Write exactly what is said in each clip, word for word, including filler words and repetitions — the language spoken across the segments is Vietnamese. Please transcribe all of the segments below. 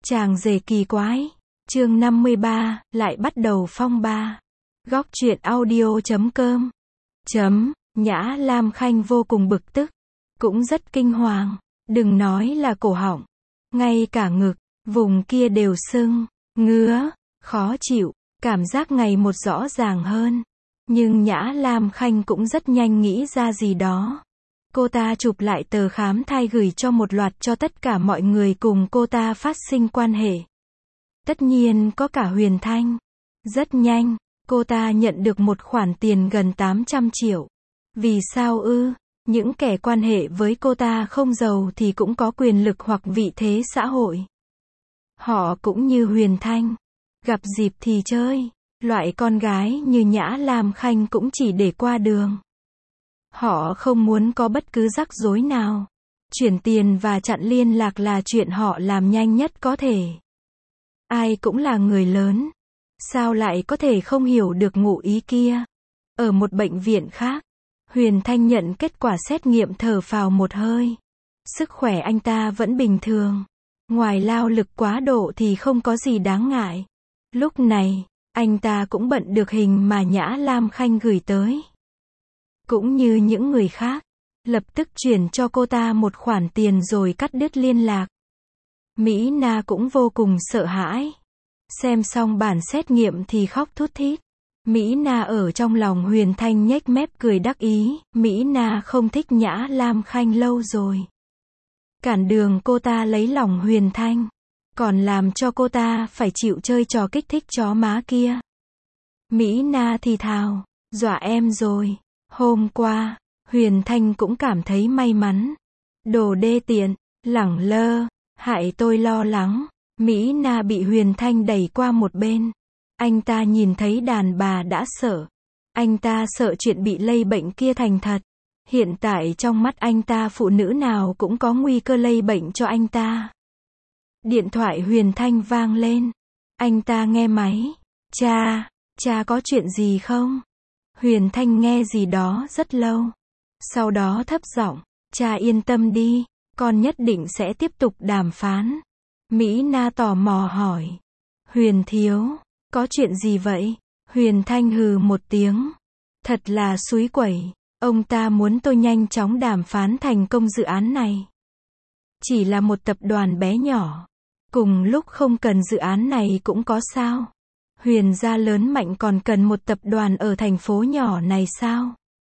Chàng rể kỳ quái. Chương năm mươi ba, lại bắt đầu phong ba. Góc truyện audio chấm com. Chấm, Nhã Lam Khanh vô cùng bực tức. Cũng rất kinh hoàng. Đừng nói là cổ họng. Ngay cả ngực, vùng kia đều sưng, ngứa, khó chịu. Cảm giác ngày một rõ ràng hơn. Nhưng Nhã Lam Khanh cũng rất nhanh nghĩ ra gì đó. Cô ta chụp lại tờ khám thai gửi cho một loạt cho tất cả mọi người cùng cô ta phát sinh quan hệ. Tất nhiên có cả Huyền Thanh. Rất nhanh, cô ta nhận được một khoản tiền gần tám trăm triệu. Vì sao ư? Những kẻ quan hệ với cô ta không giàu thì cũng có quyền lực hoặc vị thế xã hội. Họ cũng như Huyền Thanh. Gặp dịp thì chơi. Loại con gái như Nhã Lam Khanh cũng chỉ để qua đường. Họ không muốn có bất cứ rắc rối nào. Chuyển tiền và chặn liên lạc là chuyện họ làm nhanh nhất có thể. Ai cũng là người lớn. Sao lại có thể không hiểu được ngụ ý kia? Ở một bệnh viện khác, Huyền Thanh nhận kết quả xét nghiệm thở phào một hơi. Sức khỏe anh ta vẫn bình thường. Ngoài lao lực quá độ thì không có gì đáng ngại. Lúc này, anh ta cũng bận được hình mà Nhã Lam Khanh gửi tới. Cũng như những người khác, lập tức chuyển cho cô ta một khoản tiền rồi cắt đứt liên lạc. Mỹ Na cũng vô cùng sợ hãi. Xem xong bản xét nghiệm thì khóc thút thít. Mỹ Na ở trong lòng Huyền Thanh nhếch mép cười đắc ý. Mỹ Na không thích Nhã Lam Khanh lâu rồi. Cản đường cô ta lấy lòng Huyền Thanh. Còn làm cho cô ta phải chịu chơi trò kích thích chó má kia. Mỹ Na thì thào, dọa em rồi. Hôm qua, Huyền Thanh cũng cảm thấy may mắn. Đồ đê tiện, lẳng lơ, hại tôi lo lắng. Mỹ Na bị Huyền Thanh đẩy qua một bên. Anh ta nhìn thấy đàn bà đã sợ. Anh ta sợ chuyện bị lây bệnh kia thành thật. Hiện tại trong mắt anh ta phụ nữ nào cũng có nguy cơ lây bệnh cho anh ta. Điện thoại Huyền Thanh vang lên. Anh ta nghe máy. Cha, cha có chuyện gì không? Huyền Thanh nghe gì đó rất lâu. Sau đó thấp giọng, cha yên tâm đi, con nhất định sẽ tiếp tục đàm phán. Mỹ Na tò mò hỏi. Huyền thiếu, có chuyện gì vậy? Huyền Thanh hừ một tiếng. Thật là xúi quẩy, ông ta muốn tôi nhanh chóng đàm phán thành công dự án này. Chỉ là một tập đoàn bé nhỏ. Cùng lúc không cần dự án này cũng có sao? Huyền gia lớn mạnh còn cần một tập đoàn ở thành phố nhỏ này sao?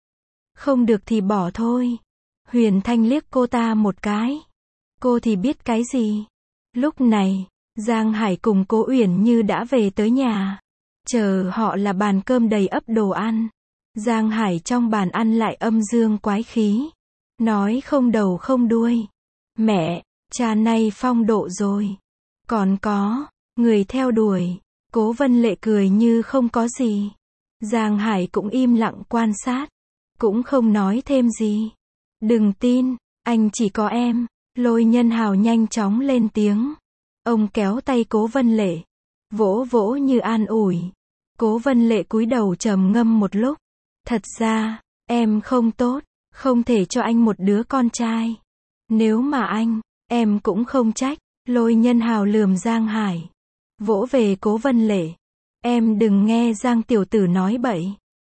Không được thì bỏ thôi. Huyền Thanh liếc cô ta một cái. Cô thì biết cái gì? Lúc này, Giang Hải cùng Cố Uyển Như đã về tới nhà. Chờ họ là bàn cơm đầy ắp đồ ăn. Giang Hải trong bàn ăn lại âm dương quái khí. Nói không đầu không đuôi. Mẹ, cha nay phong độ rồi. Còn có, người theo đuổi. Cố Vân Lệ cười như không có gì. Giang Hải cũng im lặng quan sát. Cũng không nói thêm gì. Đừng tin, anh chỉ có em. Lôi Nhân Hào nhanh chóng lên tiếng. Ông kéo tay Cố Vân Lệ. Vỗ vỗ như an ủi. Cố Vân Lệ cúi đầu trầm ngâm một lúc. Thật ra, em không tốt. Không thể cho anh một đứa con trai. Nếu mà anh, em cũng không trách. Lôi Nhân Hào lườm Giang Hải. Vỗ về Cố Vân Lệ. Em đừng nghe Giang tiểu tử nói bậy.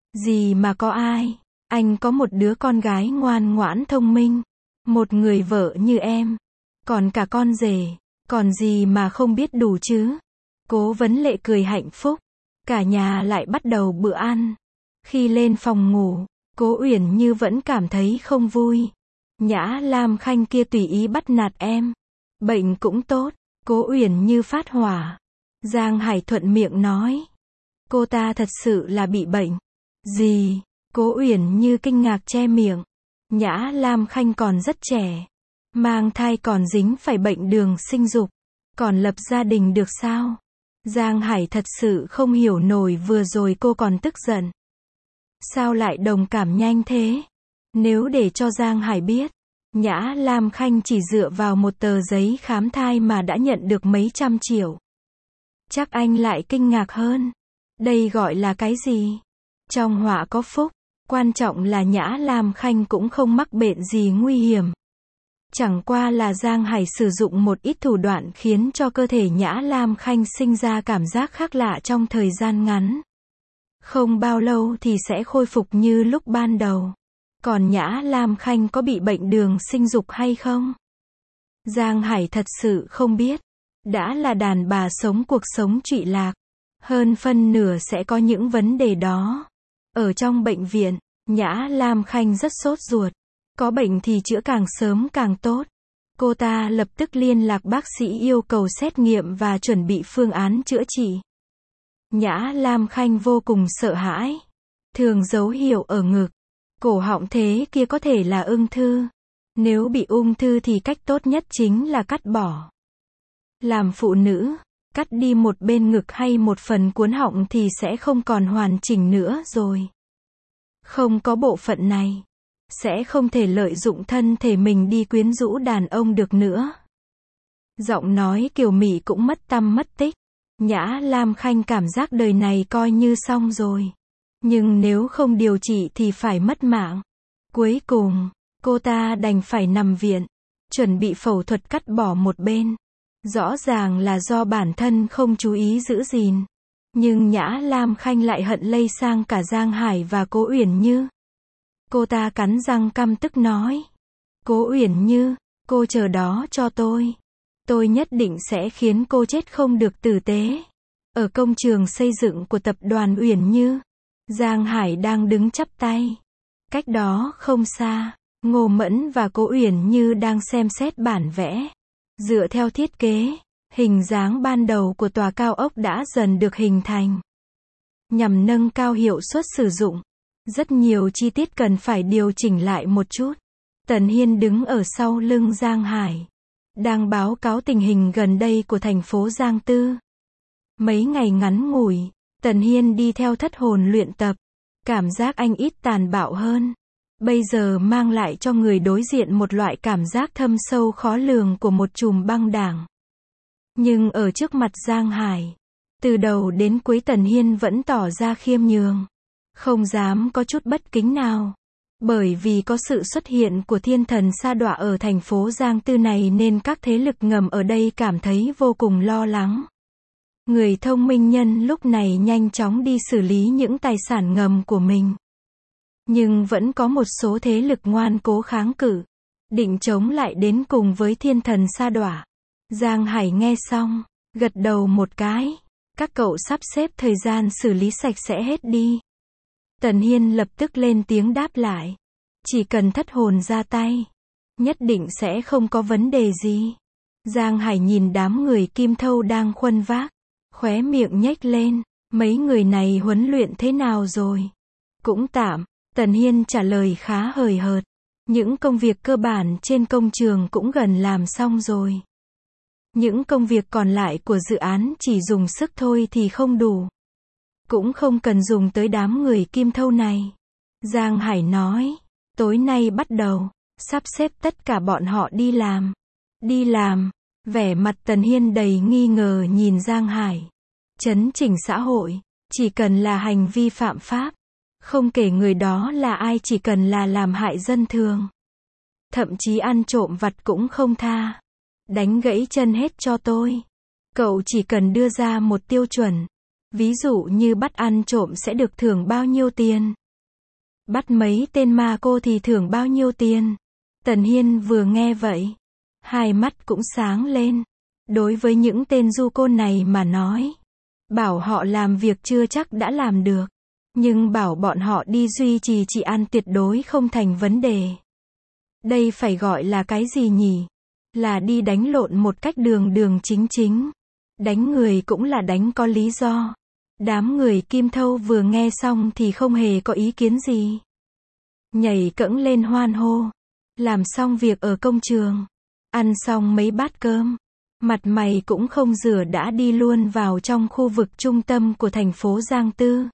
Gì mà có ai. Anh có một đứa con gái ngoan ngoãn thông minh. Một người vợ như em. Còn cả con rể. Còn gì mà không biết đủ chứ. Cố Vấn Lệ cười hạnh phúc. Cả nhà lại bắt đầu bữa ăn. Khi lên phòng ngủ, Cố Uyển Như vẫn cảm thấy không vui. Nhã Lam Khanh kia tùy ý bắt nạt em. Bệnh cũng tốt. Cố Uyển Như phát hỏa. Giang Hải thuận miệng nói. Cô ta thật sự là bị bệnh. Gì? Cố Uyển Như kinh ngạc che miệng. Nhã Lam Khanh còn rất trẻ. Mang thai còn dính phải bệnh đường sinh dục. Còn lập gia đình được sao? Giang Hải thật sự không hiểu nổi vừa rồi cô còn tức giận. Sao lại đồng cảm nhanh thế? Nếu để cho Giang Hải biết, Nhã Lam Khanh chỉ dựa vào một tờ giấy khám thai mà đã nhận được mấy trăm triệu. Chắc anh lại kinh ngạc hơn. Đây gọi là cái gì? Trong họa có phúc. Quan trọng là Nhã Lam Khanh cũng không mắc bệnh gì nguy hiểm. Chẳng qua là Giang Hải sử dụng một ít thủ đoạn khiến cho cơ thể Nhã Lam Khanh sinh ra cảm giác khác lạ trong thời gian ngắn. Không bao lâu thì sẽ khôi phục như lúc ban đầu. Còn Nhã Lam Khanh có bị bệnh đường sinh dục hay không? Giang Hải thật sự không biết. Đã là đàn bà sống cuộc sống trụy lạc, hơn phân nửa sẽ có những vấn đề đó. Ở trong bệnh viện, Nhã Lam Khanh rất sốt ruột. Có bệnh thì chữa càng sớm càng tốt. Cô ta lập tức liên lạc bác sĩ yêu cầu xét nghiệm và chuẩn bị phương án chữa trị. Nhã Lam Khanh vô cùng sợ hãi. Thường dấu hiệu ở ngực, cổ họng thế kia có thể là ung thư. Nếu bị ung thư thì cách tốt nhất chính là cắt bỏ. Làm phụ nữ, cắt đi một bên ngực hay một phần cuốn họng thì sẽ không còn hoàn chỉnh nữa rồi. Không có bộ phận này, sẽ không thể lợi dụng thân thể mình đi quyến rũ đàn ông được nữa. Giọng nói kiều mị cũng mất tăm mất tích. Nhã Lam Khanh cảm giác đời này coi như xong rồi. Nhưng nếu không điều trị thì phải mất mạng. Cuối cùng, cô ta đành phải nằm viện, chuẩn bị phẫu thuật cắt bỏ một bên. Rõ ràng là do bản thân không chú ý giữ gìn. Nhưng Nhã Lam Khanh lại hận lây sang cả Giang Hải và Cố Uyển Như. Cô ta cắn răng căm tức nói. Cố Uyển Như, cô chờ đó cho tôi. Tôi nhất định sẽ khiến cô chết không được tử tế. Ở công trường xây dựng của tập đoàn Uyển Như, Giang Hải đang đứng chắp tay. Cách đó không xa, Ngô Mẫn và Cố Uyển Như đang xem xét bản vẽ. Dựa theo thiết kế, hình dáng ban đầu của tòa cao ốc đã dần được hình thành. Nhằm nâng cao hiệu suất sử dụng, rất nhiều chi tiết cần phải điều chỉnh lại một chút. Tần Hiên đứng ở sau lưng Giang Hải, đang báo cáo tình hình gần đây của thành phố Giang Tư. Mấy ngày ngắn ngủi, Tần Hiên đi theo thất hồn luyện tập. Cảm giác anh ít tàn bạo hơn. Bây giờ mang lại cho người đối diện một loại cảm giác thâm sâu khó lường của một chùm băng đảng. Nhưng ở trước mặt Giang Hải, từ đầu đến cuối Tần Hiên vẫn tỏ ra khiêm nhường. Không dám có chút bất kính nào. Bởi vì có sự xuất hiện của thiên thần sa đọa ở thành phố Giang Tư này nên các thế lực ngầm ở đây cảm thấy vô cùng lo lắng. Người thông minh nhân lúc này nhanh chóng đi xử lý những tài sản ngầm của mình. Nhưng vẫn có một số thế lực ngoan cố kháng cự, định chống lại đến cùng với thiên thần sa đọa. Giang Hải nghe xong, gật đầu một cái. Các cậu sắp xếp thời gian xử lý sạch sẽ hết đi. Tần Hiên lập tức lên tiếng đáp lại. Chỉ cần thất hồn ra tay, nhất định sẽ không có vấn đề gì. Giang Hải nhìn đám người Kim Thâu đang khuân vác, khóe miệng nhếch lên. Mấy người này huấn luyện thế nào rồi? Cũng tạm. Tần Hiên trả lời khá hời hợt. Những công việc cơ bản trên công trường cũng gần làm xong rồi. Những công việc còn lại của dự án chỉ dùng sức thôi thì không đủ. Cũng không cần dùng tới đám người Kim Thâu này. Giang Hải nói. Tối nay bắt đầu, sắp xếp tất cả bọn họ đi làm. Đi làm. Vẻ mặt Tần Hiên đầy nghi ngờ nhìn Giang Hải. Chấn chỉnh xã hội, chỉ cần là hành vi phạm pháp. Không kể người đó là ai, chỉ cần là làm hại dân thường. Thậm chí ăn trộm vặt cũng không tha. Đánh gãy chân hết cho tôi. Cậu chỉ cần đưa ra một tiêu chuẩn. Ví dụ như bắt ăn trộm sẽ được thưởng bao nhiêu tiền. Bắt mấy tên ma cô thì thưởng bao nhiêu tiền. Tần Hiên vừa nghe vậy, hai mắt cũng sáng lên. Đối với những tên du côn này mà nói, bảo họ làm việc chưa chắc đã làm được. Nhưng bảo bọn họ đi duy trì trị an tuyệt đối không thành vấn đề. Đây phải gọi là cái gì nhỉ? Là đi đánh lộn một cách đường đường chính chính. Đánh người cũng là đánh có lý do. Đám người Kim Thâu vừa nghe xong thì không hề có ý kiến gì. Nhảy cẫng lên hoan hô. Làm xong việc ở công trường. Ăn xong mấy bát cơm. Mặt mày cũng không rửa đã đi luôn vào trong khu vực trung tâm của thành phố Giang Tư.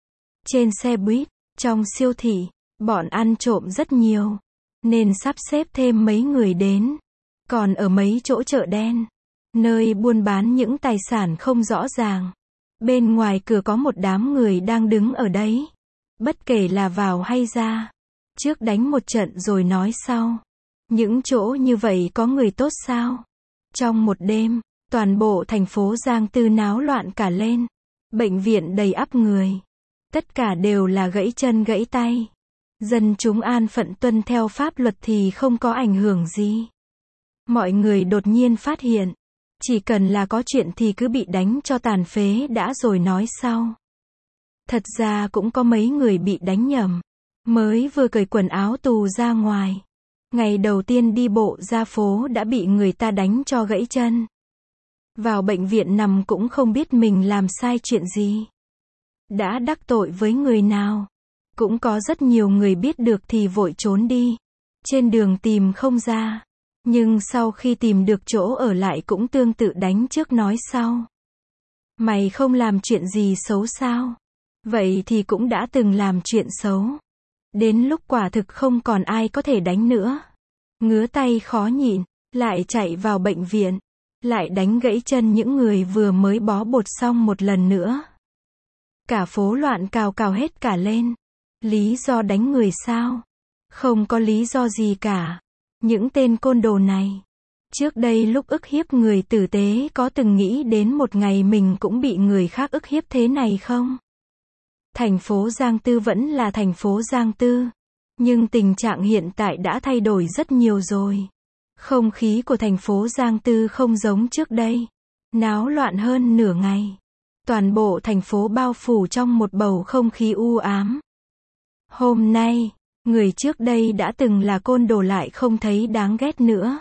Trên xe buýt, trong siêu thị, bọn ăn trộm rất nhiều. Nên sắp xếp thêm mấy người đến. Còn ở mấy chỗ chợ đen, nơi buôn bán những tài sản không rõ ràng. Bên ngoài cửa có một đám người đang đứng ở đấy. Bất kể là vào hay ra. Trước đánh một trận rồi nói sau. Những chỗ như vậy có người tốt sao? Trong một đêm, toàn bộ thành phố Giang Tư náo loạn cả lên. Bệnh viện đầy ắp người. Tất cả đều là gãy chân gãy tay. Dân chúng an phận tuân theo pháp luật thì không có ảnh hưởng gì. Mọi người đột nhiên phát hiện, chỉ cần là có chuyện thì cứ bị đánh cho tàn phế đã rồi nói sau. Thật ra cũng có mấy người bị đánh nhầm. Mới vừa cởi quần áo tù ra ngoài. Ngày đầu tiên đi bộ ra phố đã bị người ta đánh cho gãy chân. Vào bệnh viện nằm cũng không biết mình làm sai chuyện gì. Đã đắc tội với người nào. Cũng có rất nhiều người biết được thì vội trốn đi. Trên đường tìm không ra. Nhưng sau khi tìm được chỗ ở lại cũng tương tự đánh trước nói sau. Mày không làm chuyện gì xấu sao? Vậy thì cũng đã từng làm chuyện xấu. Đến lúc quả thực không còn ai có thể đánh nữa. Ngứa tay khó nhịn, lại chạy vào bệnh viện. Lại đánh gãy chân những người vừa mới bó bột xong một lần nữa. Cả phố loạn cào cào hết cả lên. Lý do đánh người sao? Không có lý do gì cả. Những tên côn đồ này. Trước đây lúc ức hiếp người tử tế có từng nghĩ đến một ngày mình cũng bị người khác ức hiếp thế này không? Thành phố Giang Tư vẫn là thành phố Giang Tư. Nhưng tình trạng hiện tại đã thay đổi rất nhiều rồi. Không khí của thành phố Giang Tư không giống trước đây. Náo loạn hơn nửa ngày. Toàn bộ thành phố bao phủ trong một bầu không khí u ám. Hôm nay, người trước đây đã từng là côn đồ lại không thấy đáng ghét nữa.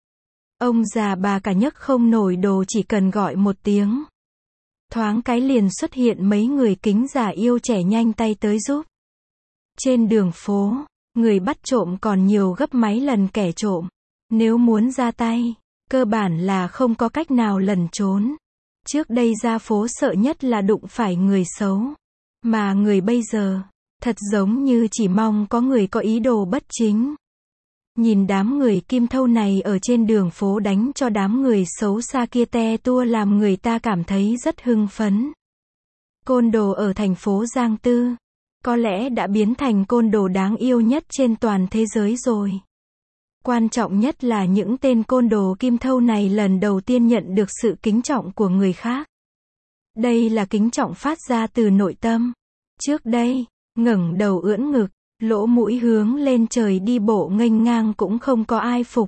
Ông già bà cả nhấc không nổi đồ chỉ cần gọi một tiếng. Thoáng cái liền xuất hiện mấy người kính già yêu trẻ nhanh tay tới giúp. Trên đường phố, người bắt trộm còn nhiều gấp mấy lần kẻ trộm. Nếu muốn ra tay, cơ bản là không có cách nào lẩn trốn. Trước đây ra phố sợ nhất là đụng phải người xấu. Mà người bây giờ, thật giống như chỉ mong có người có ý đồ bất chính. Nhìn đám người kim thâu này ở trên đường phố đánh cho đám người xấu xa kia te tua làm người ta cảm thấy rất hưng phấn. Côn đồ ở thành phố Giang Tư, có lẽ đã biến thành côn đồ đáng yêu nhất trên toàn thế giới rồi. Quan trọng nhất là những tên côn đồ kim thâu này lần đầu tiên nhận được sự kính trọng của người khác. Đây là kính trọng phát ra từ nội tâm. Trước đây, ngẩng đầu ưỡn ngực, lỗ mũi hướng lên trời đi bộ nghênh ngang cũng không có ai phục.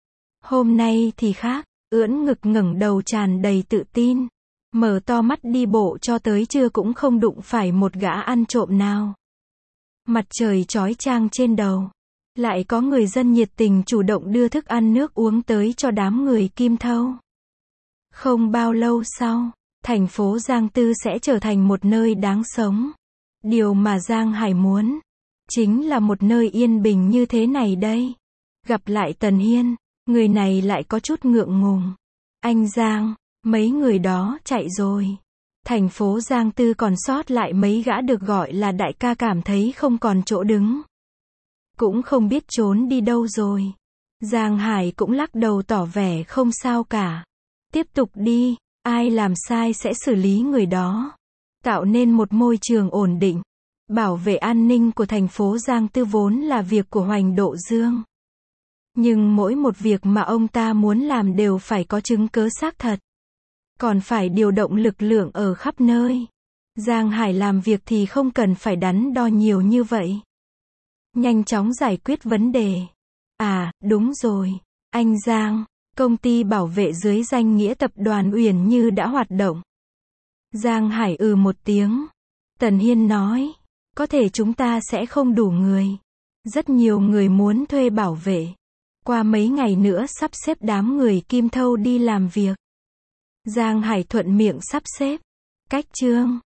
Hôm nay thì khác, ưỡn ngực ngẩng đầu tràn đầy tự tin. Mở to mắt đi bộ cho tới trưa cũng không đụng phải một gã ăn trộm nào. Mặt trời chói chang trên đầu. Lại có người dân nhiệt tình chủ động đưa thức ăn nước uống tới cho đám người kim thâu. Không bao lâu sau, thành phố Giang Tư sẽ trở thành một nơi đáng sống. Điều mà Giang Hải muốn, chính là một nơi yên bình như thế này đây. Gặp lại Tần Hiên, người này lại có chút ngượng ngùng. Anh Giang, mấy người đó chạy rồi. Thành phố Giang Tư còn sót lại mấy gã được gọi là đại ca cảm thấy không còn chỗ đứng. Cũng không biết trốn đi đâu rồi. Giang Hải cũng lắc đầu tỏ vẻ không sao cả. Tiếp tục đi, ai làm sai sẽ xử lý người đó. Tạo nên một môi trường ổn định. Bảo vệ an ninh của thành phố Giang Tư vốn là việc của Hoành Độ Dương. Nhưng mỗi một việc mà ông ta muốn làm đều phải có chứng cớ xác thật. Còn phải điều động lực lượng ở khắp nơi. Giang Hải làm việc thì không cần phải đắn đo nhiều như vậy. Nhanh chóng giải quyết vấn đề. À, đúng rồi. Anh Giang, công ty bảo vệ dưới danh nghĩa tập đoàn Uyển Như đã hoạt động. Giang Hải ừ một tiếng. Tần Hiên nói, có thể chúng ta sẽ không đủ người. Rất nhiều người muốn thuê bảo vệ. Qua mấy ngày nữa sắp xếp đám người kim thâu đi làm việc. Giang Hải thuận miệng sắp xếp. Cách chương